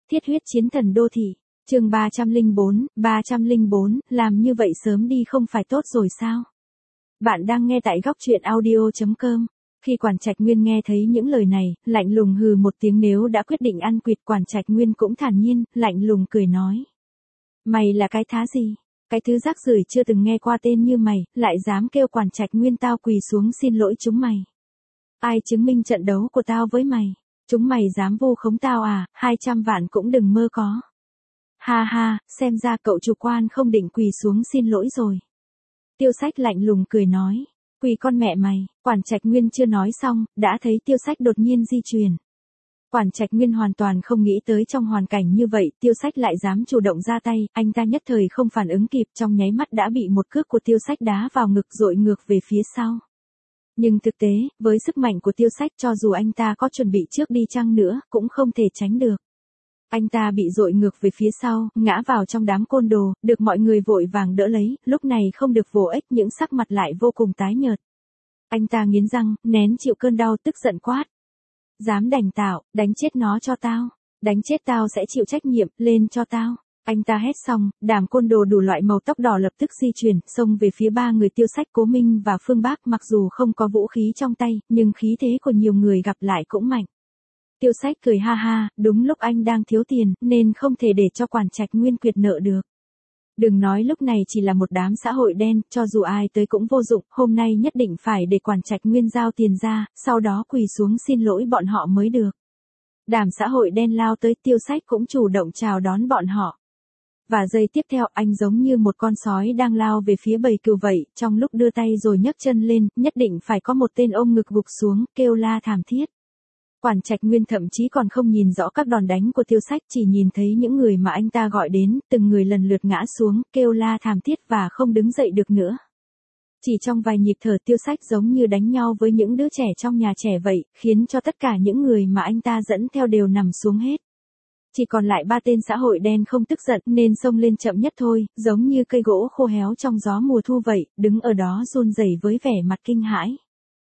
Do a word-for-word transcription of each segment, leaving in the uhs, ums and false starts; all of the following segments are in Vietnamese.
Thiết huyết chiến thần đô thị, chương ba trăm lẻ bốn, ba trăm lẻ bốn, làm như vậy sớm đi không phải tốt rồi sao? Bạn đang nghe tại góc truyện audio chấm com. Khi Quản Trạch Nguyên nghe thấy những lời này, lạnh lùng hừ một tiếng, nếu đã quyết định ăn quỵt. Quản Trạch Nguyên cũng thản nhiên, lạnh lùng cười nói. Mày là cái thá gì? Cái thứ rác rưởi chưa từng nghe qua tên như mày, lại dám kêu Quản Trạch Nguyên tao quỳ xuống xin lỗi chúng mày. Ai chứng minh trận đấu của tao với mày? Chúng mày dám vu khống tao à, hai trăm vạn cũng đừng mơ có. Ha ha, xem ra cậu chủ quan không định quỳ xuống xin lỗi rồi. Tiêu Sách lạnh lùng cười nói. Quỳ con mẹ mày. Quản Trạch Nguyên chưa nói xong, đã thấy Tiêu Sách đột nhiên di chuyển. Quản Trạch Nguyên hoàn toàn không nghĩ tới trong hoàn cảnh như vậy, Tiêu Sách lại dám chủ động ra tay, anh ta nhất thời không phản ứng kịp, trong nháy mắt đã bị một cước của Tiêu Sách đá vào ngực dội ngược về phía sau. Nhưng thực tế, với sức mạnh của Tiêu Sách, cho dù anh ta có chuẩn bị trước đi chăng nữa, cũng không thể tránh được. Anh ta bị dội ngược về phía sau, ngã vào trong đám côn đồ, được mọi người vội vàng đỡ lấy, lúc này không được vồ ếch, những sắc mặt lại vô cùng tái nhợt. Anh ta nghiến răng, nén chịu cơn đau, tức giận quát. Dám đành tạo, đánh chết nó cho tao. Đánh chết tao sẽ chịu trách nhiệm, lên cho tao. Anh ta hét xong, đám côn đồ đủ loại màu tóc đỏ lập tức di chuyển, xông về phía ba người Tiêu Sách, Cố Minh và Phương Bác. Mặc dù không có vũ khí trong tay, nhưng khí thế của nhiều người gặp lại cũng mạnh. Tiêu Sách cười ha ha, đúng lúc anh đang thiếu tiền, nên không thể để cho Quản Trạch Nguyên quyệt nợ được. Đừng nói lúc này chỉ là một đám xã hội đen, cho dù ai tới cũng vô dụng, hôm nay nhất định phải để Quản Trạch Nguyên giao tiền ra, sau đó quỳ xuống xin lỗi bọn họ mới được. Đám xã hội đen lao tới, Tiêu Sách cũng chủ động chào đón bọn họ. Và giây tiếp theo, anh giống như một con sói đang lao về phía bầy cừu vậy, trong lúc đưa tay rồi nhấc chân lên, nhất định phải có một tên ôm ngực gục xuống, kêu la thảm thiết. Quản Trạch Nguyên thậm chí còn không nhìn rõ các đòn đánh của Tiêu Sách, chỉ nhìn thấy những người mà anh ta gọi đến, từng người lần lượt ngã xuống, kêu la thảm thiết và không đứng dậy được nữa. Chỉ trong vài nhịp thở, Tiêu Sách giống như đánh nhau với những đứa trẻ trong nhà trẻ vậy, khiến cho tất cả những người mà anh ta dẫn theo đều nằm xuống hết. Chỉ còn lại ba tên xã hội đen không tức giận nên xông lên chậm nhất thôi, giống như cây gỗ khô héo trong gió mùa thu vậy, đứng ở đó run rẩy với vẻ mặt kinh hãi.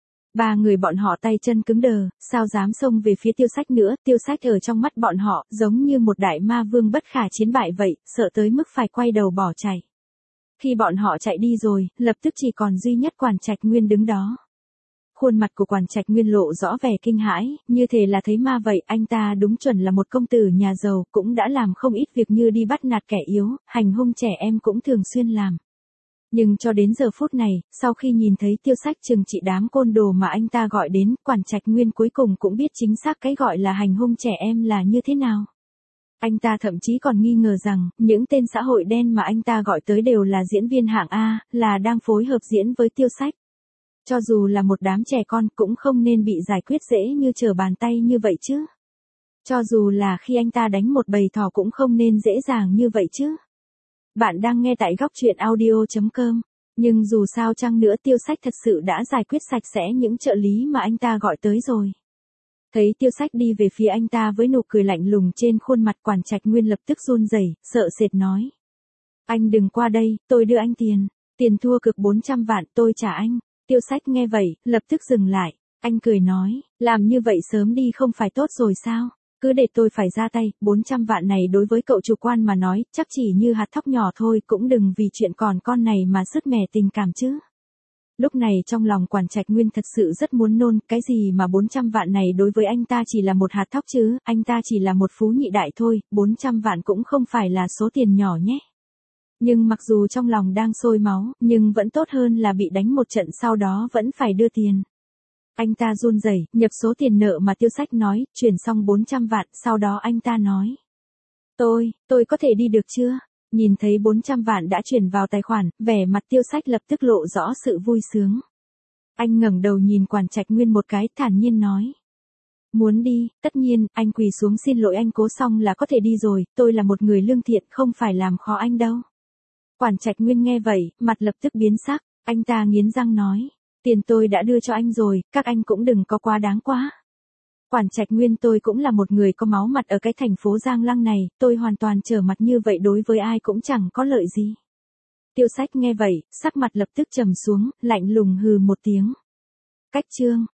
Ba người bọn họ tay chân cứng đờ, sao dám xông về phía Tiêu Sách nữa, Tiêu Sách ở trong mắt bọn họ, giống như một đại ma vương bất khả chiến bại vậy, sợ tới mức phải quay đầu bỏ chạy. Khi bọn họ chạy đi rồi, lập tức chỉ còn duy nhất Quản Trạch Nguyên đứng đó. Khuôn mặt của Quản Trạch Nguyên lộ rõ vẻ kinh hãi, như thể là thấy ma vậy, anh ta đúng chuẩn là một công tử nhà giàu, cũng đã làm không ít việc như đi bắt nạt kẻ yếu, hành hung trẻ em cũng thường xuyên làm. Nhưng cho đến giờ phút này, sau khi nhìn thấy Tiêu Sách trừng trị đám côn đồ mà anh ta gọi đến, Quản Trạch Nguyên cuối cùng cũng biết chính xác cái gọi là hành hung trẻ em là như thế nào. Anh ta thậm chí còn nghi ngờ rằng, những tên xã hội đen mà anh ta gọi tới đều là diễn viên hạng A, là đang phối hợp diễn với Tiêu Sách. Cho dù là một đám trẻ con cũng không nên bị giải quyết dễ như trở bàn tay như vậy chứ. Cho dù là khi anh ta đánh một bầy thỏ cũng không nên dễ dàng như vậy chứ. Bạn đang nghe tại góc truyện audio chấm com. Nhưng dù sao chăng nữa, Tiêu Sách thật sự đã giải quyết sạch sẽ những trợ lý mà anh ta gọi tới rồi. Thấy Tiêu Sách đi về phía anh ta với nụ cười lạnh lùng trên khuôn mặt, Quản Trạch Nguyên lập tức run rẩy, sợ sệt nói. Anh đừng qua đây, tôi đưa anh tiền. Tiền thua cược bốn trăm vạn tôi trả anh. Tiêu Sách nghe vậy, lập tức dừng lại. Anh cười nói, làm như vậy sớm đi không phải tốt rồi sao? Cứ để tôi phải ra tay, bốn trăm vạn này đối với cậu chủ quan mà nói, chắc chỉ như hạt thóc nhỏ thôi, cũng đừng vì chuyện còn con này mà sứt mẻ tình cảm chứ. Lúc này trong lòng Quản Trạch Nguyên thật sự rất muốn nôn, cái gì mà bốn trăm vạn này đối với anh ta chỉ là một hạt thóc chứ, anh ta chỉ là một phú nhị đại thôi, bốn trăm vạn cũng không phải là số tiền nhỏ nhé. Nhưng mặc dù trong lòng đang sôi máu, nhưng vẫn tốt hơn là bị đánh một trận sau đó vẫn phải đưa tiền. Anh ta run rẩy, nhập số tiền nợ mà Tiêu Sách nói, chuyển xong bốn trăm vạn, sau đó anh ta nói. Tôi, tôi có thể đi được chưa? Nhìn thấy bốn trăm vạn đã chuyển vào tài khoản, vẻ mặt Tiêu Sách lập tức lộ rõ sự vui sướng. Anh ngẩng đầu nhìn Quản Trạch Nguyên một cái, thản nhiên nói. Muốn đi, tất nhiên, anh quỳ xuống xin lỗi anh Cố xong là có thể đi rồi, tôi là một người lương thiện, không phải làm khó anh đâu. Quản Trạch Nguyên nghe vậy, mặt lập tức biến sắc, anh ta nghiến răng nói. Tiền tôi đã đưa cho anh rồi, các anh cũng đừng có quá đáng quá. Quản Trạch Nguyên, tôi cũng là một người có máu mặt ở cái thành phố Giang Lăng này, tôi hoàn toàn trở mặt như vậy đối với ai cũng chẳng có lợi gì. Tiêu Sách nghe vậy, sắc mặt lập tức trầm xuống, lạnh lùng hừ một tiếng. Cách chương,